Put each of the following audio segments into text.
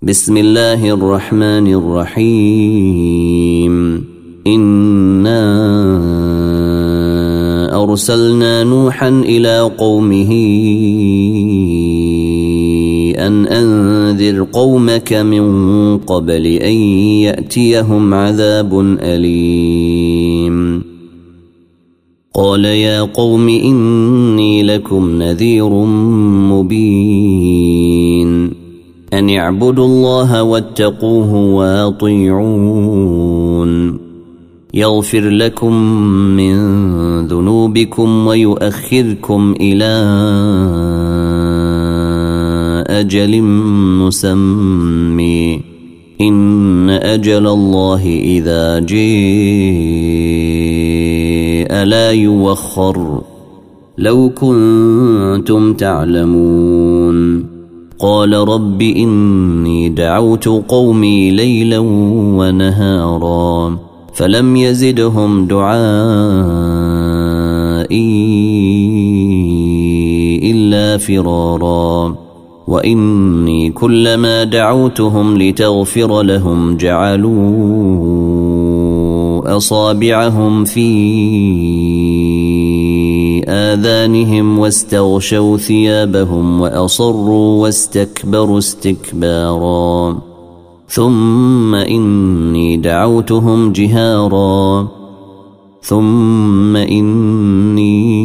بسم الله الرحمن الرحيم إنا أرسلنا نوحا إلى قومه أن أنذر قومك من قبل أن يأتيهم عذاب أليم قال يا قوم إني لكم نذير مبين أن اعبدوا الله واتقوه واطيعون يغفر لكم من ذنوبكم ويؤخركم إلى أجل مسمى إن أجل الله إذا جاء لا يوخر لو كنتم تعلمون قال رب إني دعوت قومي ليلا ونهارا فلم يزدهم دعائي إلا فرارا وإني كلما دعوتهم لتغفر لهم جعلوا أصابعهم في آذانهم واستغشوا ثيابهم وأصروا واستكبروا استكبارا ثم إني دعوتهم جهارا ثم إني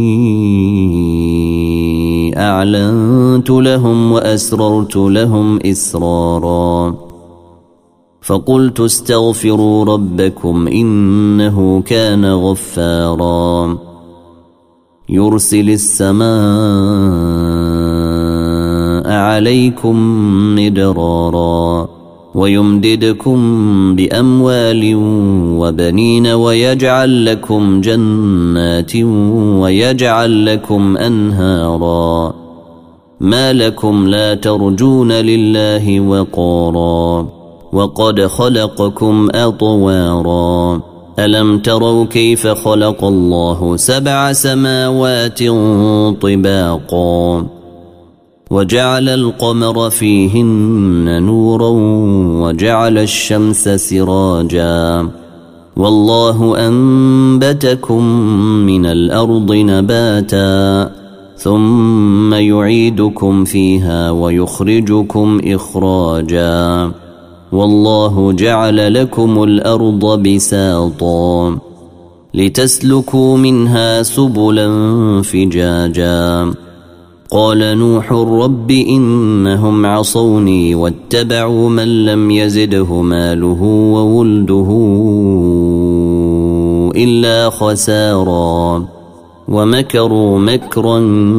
أعلنت لهم وأسررت لهم إسرارا فقلت استغفروا ربكم إنه كان غفارا يرسل السماء عليكم مدرارا ويمددكم بأموال وبنين ويجعل لكم جنات ويجعل لكم أنهارا ما لكم لا ترجون لله وقارا وقد خلقكم أطوارا ألم تروا كيف خلق الله 7 سماوات طباقا وجعل القمر فيهن نورا وجعل الشمس سراجا والله أنبتكم من الأرض نباتا ثم يعيدكم فيها ويخرجكم إخراجا والله جعل لكم الأرض بساطا لتسلكوا منها سبلا فجاجا قال نوح رب إنهم عصوني واتبعوا من لم يزده ماله وولده إلا خسارا ومكروا مكرا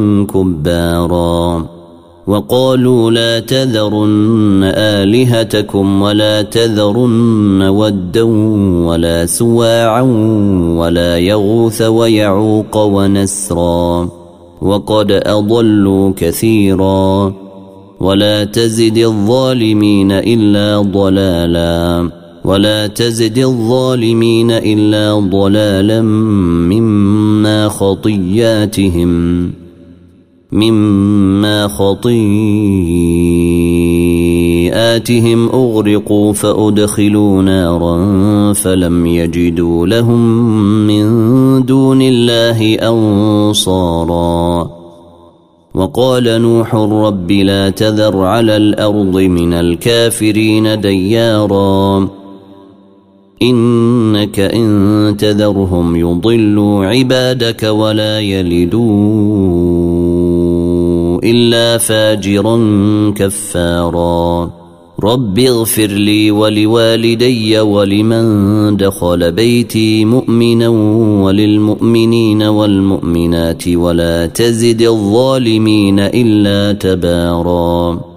كبارا وقالوا لا تذرن آلهتكم ولا تذرن ودا ولا سواعا ولا يغوث ويعوق ونسرا وقد أضلوا كثيرا ولا تزد الظالمين إلا ضلالا مما خطيئاتهم أغرقوا فأدخلوا نارا فلم يجدوا لهم من دون الله أنصارا وقال نوح رب لا تذر على الأرض من الكافرين ديارا إنك إن تذرهم يضلوا عبادك ولا يلدوا إلا فاجرا كفارا رب اغفر لي ولوالدي ولمن دخل بيتي مؤمنا وللمؤمنين والمؤمنات ولا تزد الظالمين إلا تبارا